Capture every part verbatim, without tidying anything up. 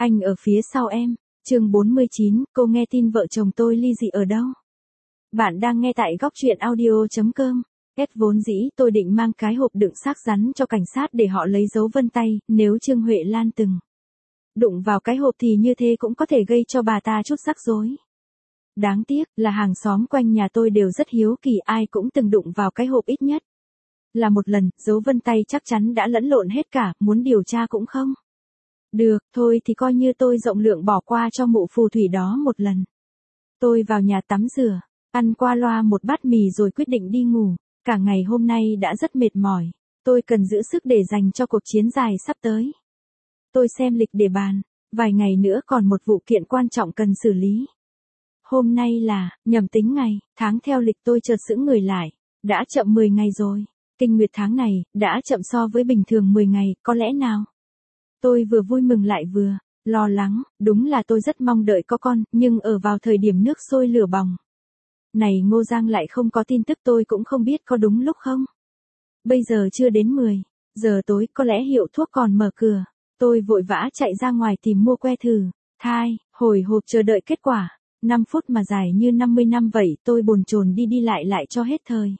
Anh ở phía sau em. Chương bốn mươi chín, cô nghe tin vợ chồng tôi ly dị ở đâu? Bạn đang nghe tại góc truyện audio chấm com. Kết vốn dĩ tôi định mang cái hộp đựng xác rắn cho cảnh sát để họ lấy dấu vân tay, nếu Trương Huệ Lan từng đụng vào cái hộp thì như thế cũng có thể gây cho bà ta chút rắc rối. Đáng tiếc là hàng xóm quanh nhà tôi đều rất hiếu kỳ, ai cũng từng đụng vào cái hộp ít nhất là một lần, dấu vân tay chắc chắn đã lẫn lộn hết cả, muốn điều tra cũng không được, thôi thì coi như tôi rộng lượng bỏ qua cho mụ phù thủy đó một lần. Tôi vào nhà tắm rửa, ăn qua loa một bát mì rồi quyết định đi ngủ, cả ngày hôm nay đã rất mệt mỏi, tôi cần giữ sức để dành cho cuộc chiến dài sắp tới. Tôi xem lịch để bàn, vài ngày nữa còn một vụ kiện quan trọng cần xử lý. Hôm nay là, nhầm tính ngày, tháng theo lịch tôi chợt sững người lại, đã chậm mười ngày rồi, kinh nguyệt tháng này, đã chậm so với bình thường mười ngày, có lẽ nào? Tôi vừa vui mừng lại vừa lo lắng, đúng là tôi rất mong đợi có con, nhưng ở vào thời điểm nước sôi lửa bỏng này Ngô Giang lại không có tin tức, tôi cũng không biết có đúng lúc không. Bây giờ chưa đến mười giờ tối, có lẽ hiệu thuốc còn mở cửa, tôi vội vã chạy ra ngoài tìm mua que thử thai, hồi hộp chờ đợi kết quả. năm phút mà dài như năm mươi năm vậy, tôi bồn chồn đi đi lại lại cho hết thời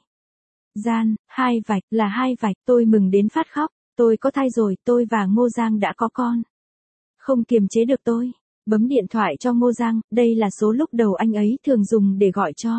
gian. Hai vạch là hai vạch, tôi mừng đến phát khóc. Tôi có thai rồi, tôi và Ngô Giang đã có con. Không kiềm chế được tôi bấm điện thoại cho Ngô Giang, đây là số lúc đầu anh ấy thường dùng để gọi cho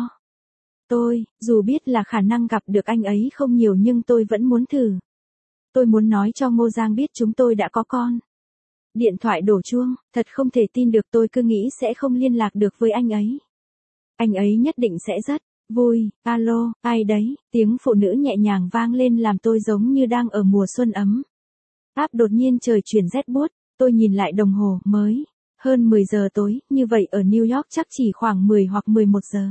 tôi, dù biết là khả năng gặp được anh ấy không nhiều nhưng tôi vẫn muốn thử. Tôi muốn nói cho Ngô Giang biết chúng tôi đã có con. Điện thoại đổ chuông, thật không thể tin được, tôi cứ nghĩ sẽ không liên lạc được với anh ấy. Anh ấy nhất định sẽ rất vui. Alo, ai đấy? Tiếng phụ nữ nhẹ nhàng vang lên làm tôi giống như đang ở mùa xuân ấm áp. Đột nhiên trời chuyển rét buốt, tôi nhìn lại đồng hồ, mới hơn mười giờ tối, như vậy ở New York chắc chỉ khoảng mười hoặc mười một giờ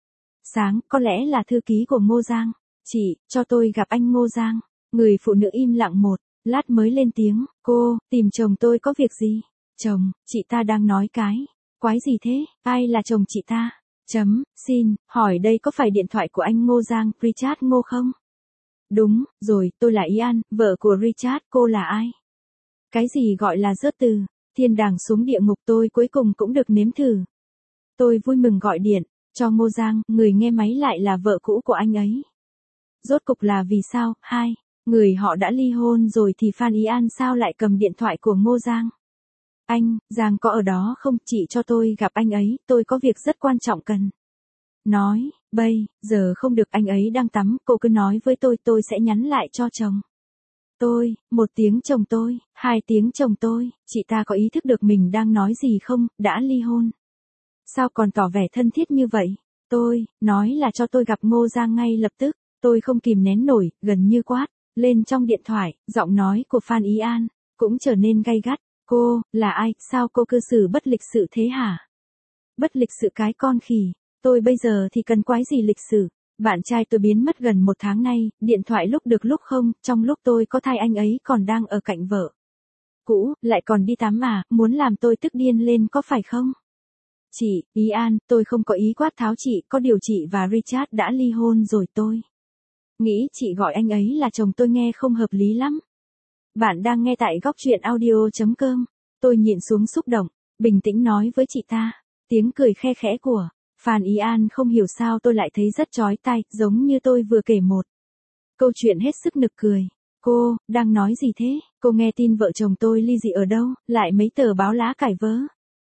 sáng, có lẽ là thư ký của Ngô Giang. Chị, cho tôi gặp anh Ngô Giang. Người phụ nữ im lặng một lát mới lên tiếng, cô, tìm chồng tôi có việc gì? Chồng, chị ta đang nói cái quái gì thế? Ai là chồng chị ta? Chấm, xin, hỏi đây có phải điện thoại của anh Ngô Giang, Richard Ngô không? Đúng, rồi, tôi là Ian, vợ của Richard, cô là ai? Cái gì gọi là rớt từ thiên đàng xuống địa ngục, tôi cuối cùng cũng được nếm thử. Tôi vui mừng gọi điện cho Ngô Giang, người nghe máy lại là vợ cũ của anh ấy. Rốt cục là vì sao? Hai người họ đã ly hôn rồi thì Phan Ian sao lại cầm điện thoại của Ngô Giang? Anh, Giang có ở đó không? Chị cho tôi gặp anh ấy, tôi có việc rất quan trọng cần nói. Bây giờ không được, anh ấy đang tắm, cô cứ nói với tôi, tôi sẽ nhắn lại cho chồng tôi. Một tiếng chồng tôi, hai tiếng chồng tôi, chị ta có ý thức được mình đang nói gì không? Đã ly hôn sao còn tỏ vẻ thân thiết như vậy? Tôi nói là cho tôi gặp Ngô Giang ngay lập tức. Tôi không kìm nén nổi, gần như quát lên trong điện thoại. Giọng nói của Phan Ian cũng trở nên gay gắt. Cô, là ai? Sao cô cư xử bất lịch sự thế hả? Bất lịch sự cái con khỉ. Tôi bây giờ thì cần quái gì lịch sự? Bạn trai tôi biến mất gần một tháng nay, điện thoại lúc được lúc không, trong lúc tôi có thai anh ấy còn đang ở cạnh vợ cũ, lại còn đi tắm à, muốn làm tôi tức điên lên có phải không? Chị, Ian, tôi không có ý quát tháo chị, có điều chị và Richard đã ly hôn rồi. Tôi nghĩ chị gọi anh ấy là chồng tôi nghe không hợp lý lắm. Bạn đang nghe tại góc truyện audio chấm com. Tôi nhịn xuống xúc động, bình tĩnh nói với chị ta. Tiếng cười khe khẽ của Phan Ian không hiểu sao tôi lại thấy rất chói tai, giống như tôi vừa kể một câu chuyện hết sức nực cười. Cô, đang nói gì thế? Cô nghe tin vợ chồng tôi ly dị ở đâu? Lại mấy tờ báo lá cải vớ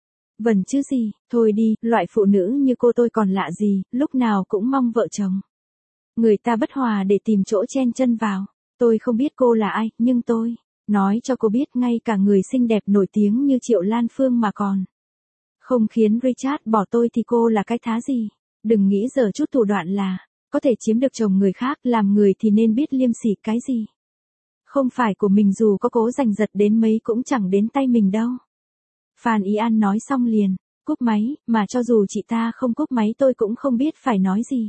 vẩn chứ gì? Thôi đi, loại phụ nữ như cô tôi còn lạ gì, lúc nào cũng mong vợ chồng người ta bất hòa để tìm chỗ chen chân vào. Tôi không biết cô là ai, nhưng tôi nói cho cô biết, ngay cả người xinh đẹp nổi tiếng như Triệu Lan Phương mà còn không khiến Richard bỏ tôi thì cô là cái thá gì? Đừng nghĩ giờ chút thủ đoạn là có thể chiếm được chồng người khác, làm người thì nên biết liêm sỉ, cái gì không phải của mình dù có cố giành giật đến mấy cũng chẳng đến tay mình đâu. Phan Ian nói xong liền cúp máy, mà cho dù chị ta không cúp máy tôi cũng không biết phải nói gì.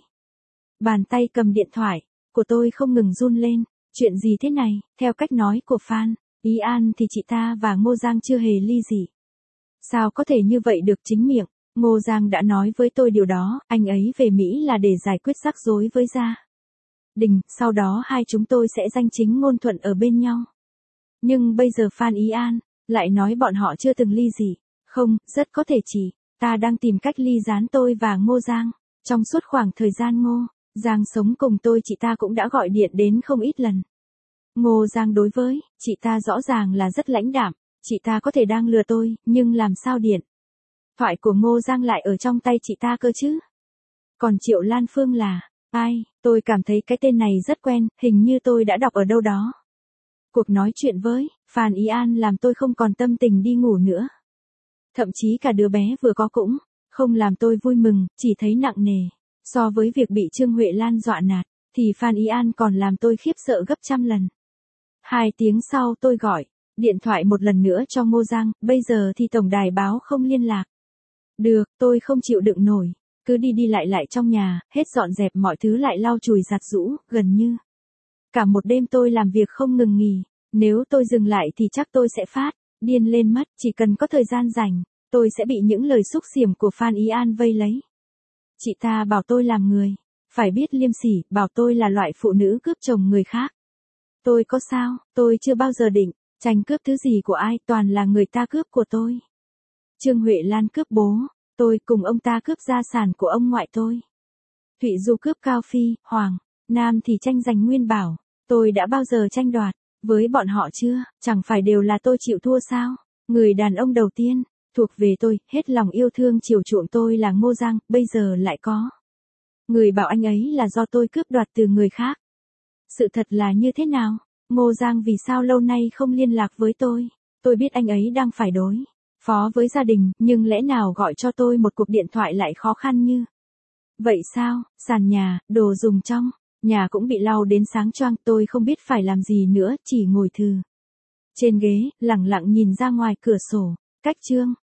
Bàn tay cầm điện thoại của tôi không ngừng run lên. Chuyện gì thế này? Theo cách nói của Phan Ian thì chị ta và Ngô Giang chưa hề ly dị. Sao có thể như vậy được? Chính miệng Ngô Giang đã nói với tôi điều đó, anh ấy về Mỹ là để giải quyết rắc rối với gia đình, sau đó hai chúng tôi sẽ danh chính ngôn thuận ở bên nhau. Nhưng bây giờ Phan Ian Lại nói bọn họ chưa từng ly dị. Không, rất có thể chỉ, ta đang tìm cách ly gián tôi và Ngô Giang. Trong suốt khoảng thời gian Ngô Giang sống cùng tôi chị ta cũng đã gọi điện đến không ít lần. Ngô Giang đối với chị ta rõ ràng là rất lãnh đạm, chị ta có thể đang lừa tôi, nhưng làm sao điện thoại của Ngô Giang lại ở trong tay chị ta cơ chứ? Còn Triệu Lan Phương là ai? Tôi cảm thấy cái tên này rất quen, hình như tôi đã đọc ở đâu đó. Cuộc nói chuyện với Phan Ý An làm tôi không còn tâm tình đi ngủ nữa. Thậm chí cả đứa bé vừa có cũng không làm tôi vui mừng, chỉ thấy nặng nề. So với việc bị Trương Huệ Lan dọa nạt, thì Phan Ý An còn làm tôi khiếp sợ gấp trăm lần. Hai tiếng sau tôi gọi điện thoại một lần nữa cho Ngô Giang, bây giờ thì tổng đài báo không liên lạc. Được, tôi không chịu đựng nổi, cứ đi đi lại lại trong nhà, hết dọn dẹp mọi thứ lại lau chùi giặt giũ, gần như cả một đêm tôi làm việc không ngừng nghỉ, nếu tôi dừng lại thì chắc tôi sẽ phát điên lên mất, chỉ cần có thời gian rảnh, tôi sẽ bị những lời xúc xỉm của Phan Ý An vây lấy. Chị ta bảo tôi làm người phải biết liêm sỉ, bảo tôi là loại phụ nữ cướp chồng người khác. Tôi có sao, tôi chưa bao giờ định tranh cướp thứ gì của ai, toàn là người ta cướp của tôi. Trương Huệ Lan cướp bố tôi, cùng ông ta cướp gia sản của ông ngoại tôi. Thụy Du cướp Cao Phi, Hoàng Nam thì tranh giành Nguyên Bảo. Tôi đã bao giờ tranh đoạt với bọn họ chưa? Chẳng phải đều là tôi chịu thua sao? Người đàn ông đầu tiên thuộc về tôi, hết lòng yêu thương chiều chuộng tôi là Ngô Giang, bây giờ lại có người bảo anh ấy là do tôi cướp đoạt từ người khác. Sự thật là như thế nào? Ngô Giang vì sao lâu nay không liên lạc với tôi? Tôi biết anh ấy đang phải đối phó với gia đình, nhưng lẽ nào gọi cho tôi một cuộc điện thoại lại khó khăn như vậy sao? Sàn nhà, đồ dùng trong nhà cũng bị lau đến sáng choang, tôi không biết phải làm gì nữa, chỉ ngồi thừ trên ghế, lẳng lặng nhìn ra ngoài cửa sổ. Cách Trương